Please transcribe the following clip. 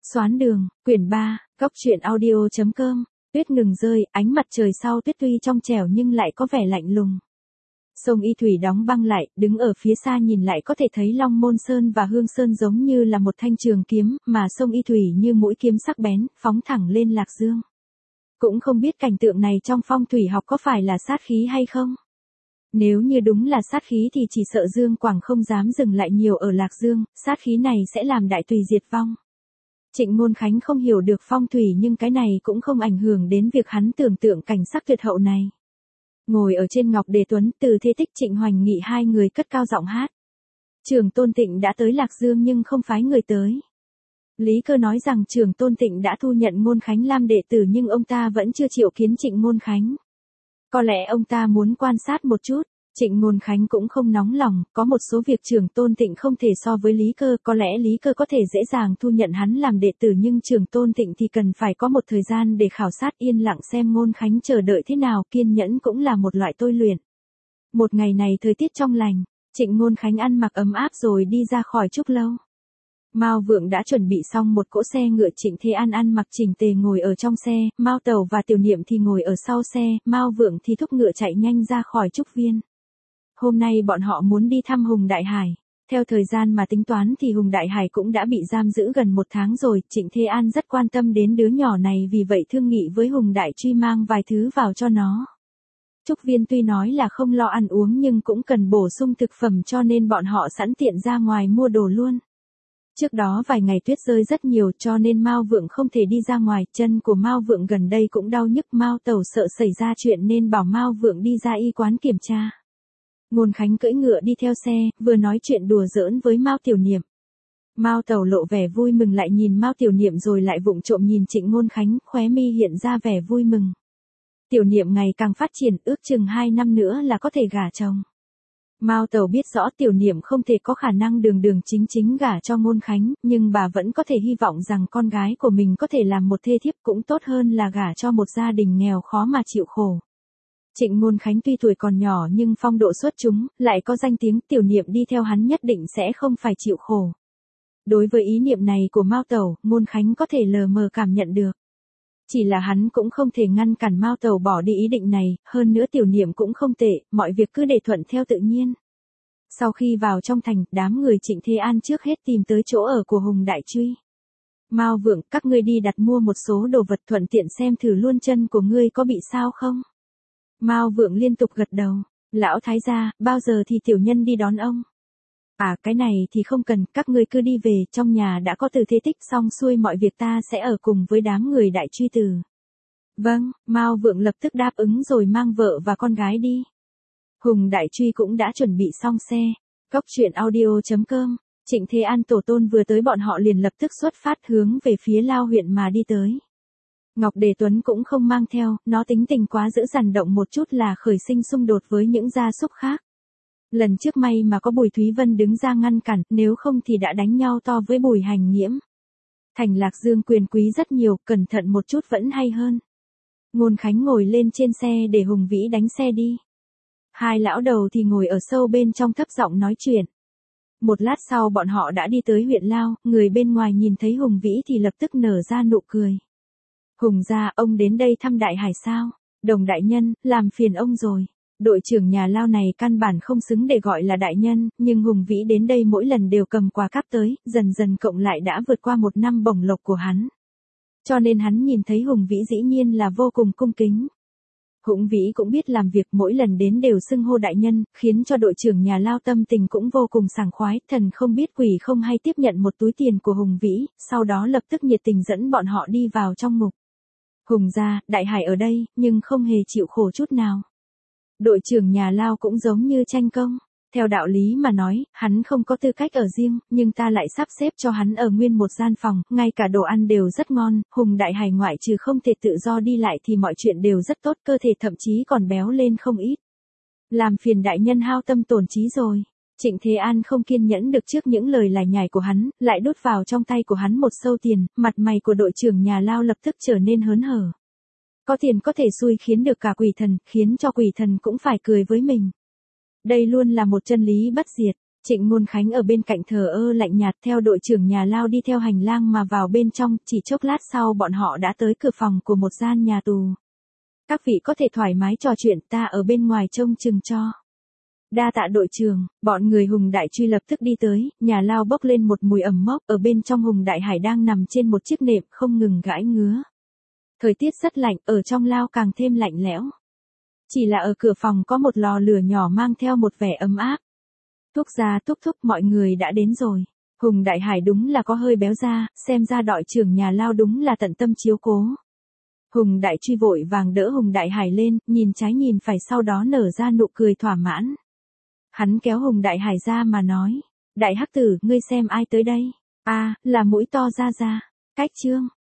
Xoán đường, quyển 3, góc truyện audio.com, tuyết ngừng rơi, ánh mặt trời sau tuyết tuy trong trẻo nhưng lại có vẻ lạnh lùng. Sông Y Thủy đóng băng lại, đứng ở phía xa nhìn lại có thể thấy Long Môn Sơn và Hương Sơn giống như là một thanh trường kiếm, mà sông Y Thủy như mũi kiếm sắc bén, phóng thẳng lên Lạc Dương. Cũng không biết cảnh tượng này trong phong thủy học có phải là sát khí hay không? Nếu như đúng là sát khí thì chỉ sợ Dương Quảng không dám dừng lại nhiều ở Lạc Dương, sát khí này sẽ làm đại tùy diệt vong. Trịnh Ngôn Khánh không hiểu được phong thủy nhưng cái này cũng không ảnh hưởng đến việc hắn tưởng tượng cảnh sắc tuyệt hậu này. Ngồi ở trên ngọc đề tuấn, Từ Thế Tích, Trịnh Hoành Nghị hai người cất cao giọng hát. Trường Tôn Tịnh đã tới Lạc Dương nhưng không phái người tới. Lý Cơ nói rằng Trường Tôn Tịnh đã thu nhận Ngôn Khánh làm đệ tử nhưng ông ta vẫn chưa triệu kiến Trịnh Ngôn Khánh. Có lẽ ông ta muốn quan sát một chút. Trịnh Ngôn Khánh cũng không nóng lòng, có một số việc Trường Tôn Tịnh không thể so với Lý Cơ, có lẽ Lý Cơ có thể dễ dàng thu nhận hắn làm đệ tử nhưng Trường Tôn Tịnh thì cần phải có một thời gian để khảo sát, yên lặng xem Ngôn Khánh chờ đợi thế nào, kiên nhẫn cũng là một loại tôi luyện. Một ngày này thời tiết trong lành, Trịnh Ngôn Khánh ăn mặc ấm áp rồi đi ra khỏi trúc lâu. Mao Vượng đã chuẩn bị xong một cỗ xe ngựa, Trịnh Thế An ăn mặc chỉnh tề ngồi ở trong xe, Mao Tẩu và Tiểu Niệm thì ngồi ở sau xe, Mao Vượng thì thúc ngựa chạy nhanh ra khỏi trúc viên. Hôm nay bọn họ muốn đi thăm Hùng Đại Hải. Theo thời gian mà tính toán thì Hùng Đại Hải cũng đã bị giam giữ gần 1 tháng rồi, Trịnh Thế An rất quan tâm đến đứa nhỏ này vì vậy thương nghị với Hùng Đại Truy mang vài thứ vào cho nó. Trúc Viên tuy nói là không lo ăn uống nhưng cũng cần bổ sung thực phẩm cho nên bọn họ sẵn tiện ra ngoài mua đồ luôn. Trước đó vài ngày tuyết rơi rất nhiều cho nên Mao Vượng không thể đi ra ngoài, chân của Mao Vượng gần đây cũng đau nhức, Mao Tẩu sợ xảy ra chuyện nên bảo Mao Vượng đi ra y quán kiểm tra. Ngôn Khánh cưỡi ngựa đi theo xe, vừa nói chuyện đùa giỡn với Mao Tiểu Niệm. Mao Tẩu lộ vẻ vui mừng lại nhìn Mao Tiểu Niệm rồi lại vụng trộm nhìn Trịnh Ngôn Khánh, khóe mi hiện ra vẻ vui mừng. Tiểu Niệm ngày càng phát triển, ước chừng 2 năm nữa là có thể gả chồng. Mao Tẩu biết rõ Tiểu Niệm không thể có khả năng đường đường chính chính gả cho Ngôn Khánh, nhưng bà vẫn có thể hy vọng rằng con gái của mình có thể làm một thê thiếp cũng tốt hơn là gả cho một gia đình nghèo khó mà chịu khổ. Trịnh Ngôn Khánh tuy tuổi còn nhỏ nhưng phong độ xuất chúng, lại có danh tiếng, Tiểu Niệm đi theo hắn nhất định sẽ không phải chịu khổ. Đối với ý niệm này của Mao Tẩu, Ngôn Khánh có thể lờ mờ cảm nhận được. Chỉ là hắn cũng không thể ngăn cản Mao Tẩu bỏ đi ý định này, hơn nữa Tiểu Niệm cũng không tệ, mọi việc cứ để thuận theo tự nhiên. Sau khi vào trong thành, đám người Trịnh Thế An trước hết tìm tới chỗ ở của Hùng Đại Truy. Mao Vượng, các ngươi đi đặt mua một số đồ vật thuận tiện xem thử luôn chân của ngươi có bị sao không? Mao Vượng liên tục gật đầu. Lão thái gia, bao giờ thì tiểu nhân đi đón ông? À, cái này thì không cần, các ngươi cứ đi về, trong nhà đã có Từ Thế Tích, xong xuôi mọi việc ta sẽ ở cùng với đám người Đại Truy Từ. Vâng, Mao Vượng lập tức đáp ứng rồi mang vợ và con gái đi. Hùng Đại Truy cũng đã chuẩn bị xong xe. Góc truyện audio.com, Trịnh Thế An tổ tôn vừa tới bọn họ liền lập tức xuất phát hướng về phía Lao huyện mà đi tới. Ngọc Đề Tuấn cũng không mang theo, nó tính tình quá dữ dằn, động một chút là khởi sinh xung đột với những gia súc khác. Lần trước may mà có Bùi Thúy Vân đứng ra ngăn cản, nếu không thì đã đánh nhau to với Bùi Hành Nghiễm. Thành Lạc Dương quyền quý rất nhiều, cẩn thận một chút vẫn hay hơn. Ngôn Khánh ngồi lên trên xe để Hùng Vĩ đánh xe đi. Hai lão đầu thì ngồi ở sâu bên trong thấp giọng nói chuyện. Một lát sau bọn họ đã đi tới huyện Lao, người bên ngoài nhìn thấy Hùng Vĩ thì lập tức nở ra nụ cười. Hùng gia, ông đến đây thăm Đại Hải sao? Đồng đại nhân, làm phiền ông rồi. Đội trưởng nhà Lao này căn bản không xứng để gọi là đại nhân, nhưng Hùng Vĩ đến đây mỗi lần đều cầm quà cáp tới, dần dần cộng lại đã vượt qua 1 năm bổng lộc của hắn. Cho nên hắn nhìn thấy Hùng Vĩ dĩ nhiên là vô cùng cung kính. Hùng Vĩ cũng biết làm việc, mỗi lần đến đều xưng hô đại nhân, khiến cho đội trưởng nhà Lao tâm tình cũng vô cùng sảng khoái, thần không biết quỷ không hay tiếp nhận một túi tiền của Hùng Vĩ, sau đó lập tức nhiệt tình dẫn bọn họ đi vào trong ngục. Hùng gia, Đại Hải ở đây, nhưng không hề chịu khổ chút nào. Đội trưởng nhà Lao cũng giống như tranh công. Theo đạo lý mà nói, hắn không có tư cách ở riêng, nhưng ta lại sắp xếp cho hắn ở nguyên một gian phòng, ngay cả đồ ăn đều rất ngon, Hùng Đại Hải ngoại trừ không thể tự do đi lại thì mọi chuyện đều rất tốt, cơ thể thậm chí còn béo lên không ít. Làm phiền đại nhân hao tâm tổn trí rồi. Trịnh Thế An không kiên nhẫn được trước những lời lải nhải của hắn, lại đút vào trong tay của hắn một sâu tiền, mặt mày của đội trưởng nhà Lao lập tức trở nên hớn hở. Có tiền có thể xui khiến được cả quỷ thần, khiến cho quỷ thần cũng phải cười với mình. Đây luôn là một chân lý bất diệt. Trịnh Ngôn Khánh ở bên cạnh thờ ơ lạnh nhạt theo đội trưởng nhà lao đi theo hành lang mà vào bên trong, chỉ chốc lát sau bọn họ đã tới cửa phòng của một gian nhà tù. Các vị có thể thoải mái trò chuyện, ta ở bên ngoài trông chừng cho. Đa tạ đội trưởng, bọn người Hùng Đại Truy lập tức đi tới, nhà lao bốc lên một mùi ẩm mốc, ở bên trong Hùng Đại Hải đang nằm trên một chiếc nệm không ngừng gãi ngứa. Thời tiết rất lạnh, ở trong lao càng thêm lạnh lẽo. Chỉ là ở cửa phòng có một lò lửa nhỏ mang theo một vẻ ấm áp. Thúc gia thúc mọi người đã đến rồi. Hùng Đại Hải đúng là có hơi béo ra, xem ra đội trưởng nhà lao đúng là tận tâm chiếu cố. Hùng Đại Truy vội vàng đỡ Hùng Đại Hải lên, nhìn trái nhìn phải sau đó nở ra nụ cười thỏa mãn. Hắn kéo Hùng Đại Hải ra mà nói, Đại Hắc Tử, ngươi xem ai tới đây? À, là mũi to ra. Cách Trương,